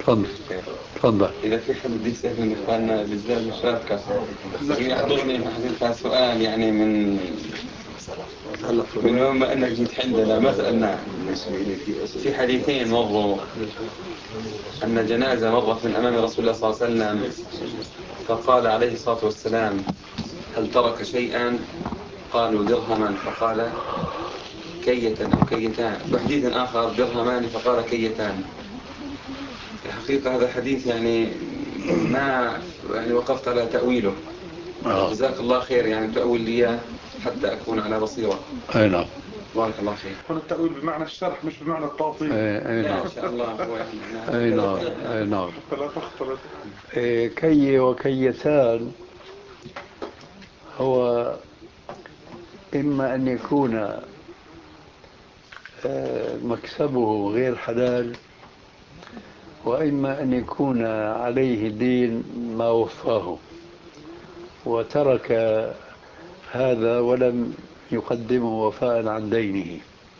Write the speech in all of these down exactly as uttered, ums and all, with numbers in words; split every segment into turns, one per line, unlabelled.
تفضل تفضل.
إذا في حد بده يسأل من إخواننا بالذات مشاركة يحضرني حضرتها سؤال يعني من من يوم ما أنك جيت عندنا ما سألنا في حديثين مروا أن جنازة مرت من أمام رسول الله صلى الله عليه وسلم فقال عليه الصلاة والسلام هل ترك شيئا؟ قالوا درهما فقال كية أو كيتان. وحديث آخر درهمان فقال كيتان. الحقيقة هذا الحديث يعني ما يعني وقفت على تأويله. جزاك الله خير يعني تأويل لي حتى أكون على بصيرة.
أي نعم.
بارك الله فيك.
هنا التأويل بمعنى الشرح مش بمعنى التعطيل.
أي نعم.
إن شاء الله هو
أي نعم. أي نعم.
فلا تختلط.
كي وكيتان هو إما أن يكون مكسبه غير حلال، وإما أن يكون عليه دين ما وفاه وترك هذا ولم يقدمه وفاء عن دينه.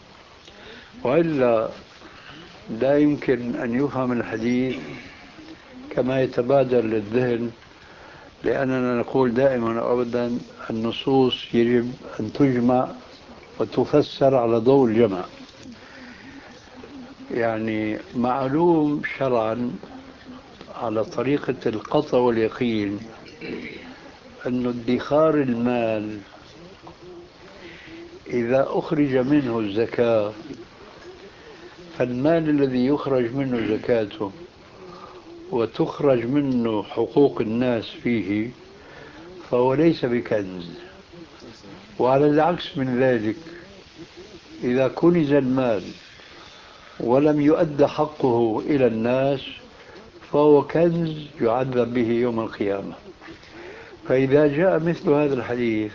وإلا لا يمكن أن يفهم الحديث كما يتبادر للذهن، لأننا نقول دائما وأبدا النصوص يجب أن تجمع وتفسر على ضوء الجمع. يعني معلوم شرعا على طريقة القطع واليقين أن ادخار المال إذا أخرج منه الزكاة، فالمال الذي يخرج منه زكاته وتخرج منه حقوق الناس فيه فهو ليس بكنز. وعلى العكس من ذلك إذا كنز المال ولم يؤد حقه إلى الناس فهو كنز يعذب به يوم القيامة. فإذا جاء مثل هذا الحديث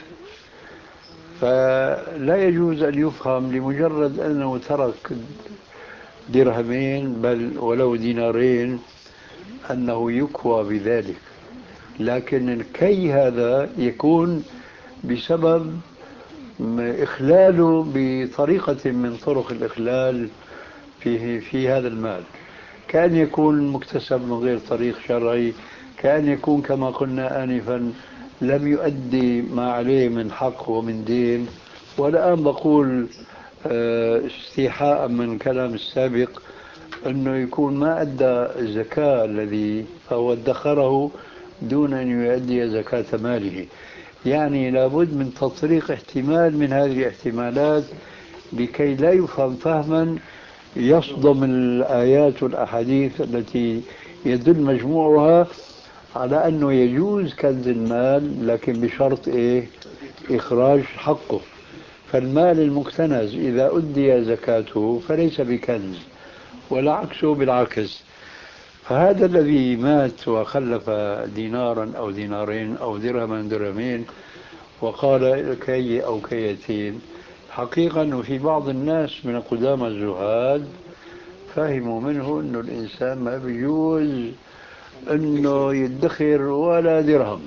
فلا يجوز أن يفهم لمجرد أنه ترك درهمين بل ولو دينارين أنه يكوى بذلك، لكن الكي هذا يكون بسبب إخلاله بطريقة من طرق الإخلال في, في هذا المال، كأن يكون مكتسب من غير طريق شرعي، كأن يكون كما قلنا آنفا لم يؤدي ما عليه من حق ومن دين. والآن بقول استيحاء من كلام السابق أنه يكون ما أدى الزكاة الذي فهو ادخره دون أن يؤدي زكاة ماله. يعني لابد من تطريق احتمال من هذه الاحتمالات لكي لا يفهم فهما يصدم الآيات والأحاديث التي يدل مجموعها على أنه يجوز كنز المال لكن بشرط إيه؟ إخراج حقه. فالمال المكتنز إذا أدي زكاته فليس بكنز، والعكس بالعكس. فهذا الذي مات وخلف دينارا أو دينارين أو درهما درهمين وقال كي أو كيتين، حقيقة أنه في بعض الناس من قدامى الزهاد فهموا منه أنه الإنسان ما بيجوز أنه يدخر ولا درهم.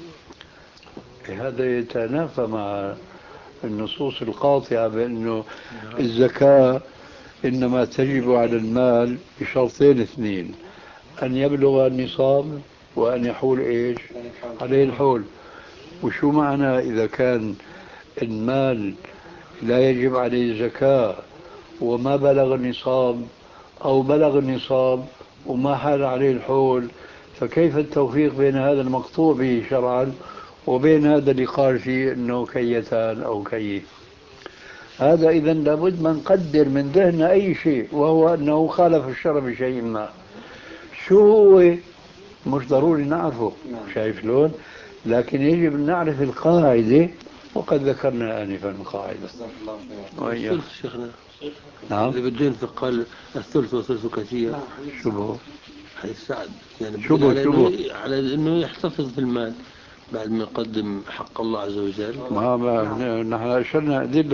هذا يتنافى مع النصوص القاطعة بأنه الزكاة إنما تجب على المال بشرطين اثنين: أن يبلغ النصاب وأن يحول إيش عليه الحول. وشو معنى إذا كان المال لا يجب عليه زكاة وما بلغ النصاب، أو بلغ النصاب وما حال عليه الحول؟ فكيف التوفيق بين هذا المقطوع به شرعا وبين هذا اللي قال فيه أنه كيتان أو كي؟ هذا إذن لابد من نقدر من ذهننا أي شيء، وهو أنه خالف الشرع بشيء ما. شو هو مش ضروري نعرفه، شايف شلون؟ لكن يجب أن نعرف القاعدة، وقد ذكرنا آنفا القاعدة.
الثلث شيخنا.
نعم.
اللي بدين فقال الثلث وثلث كثير.
شو هو؟
حديث سعد يعني
شو هو شو هو؟
على إنه يحتفظ في المال بعد ما يقدم حق الله عز وجل.
ما نحن أشرنا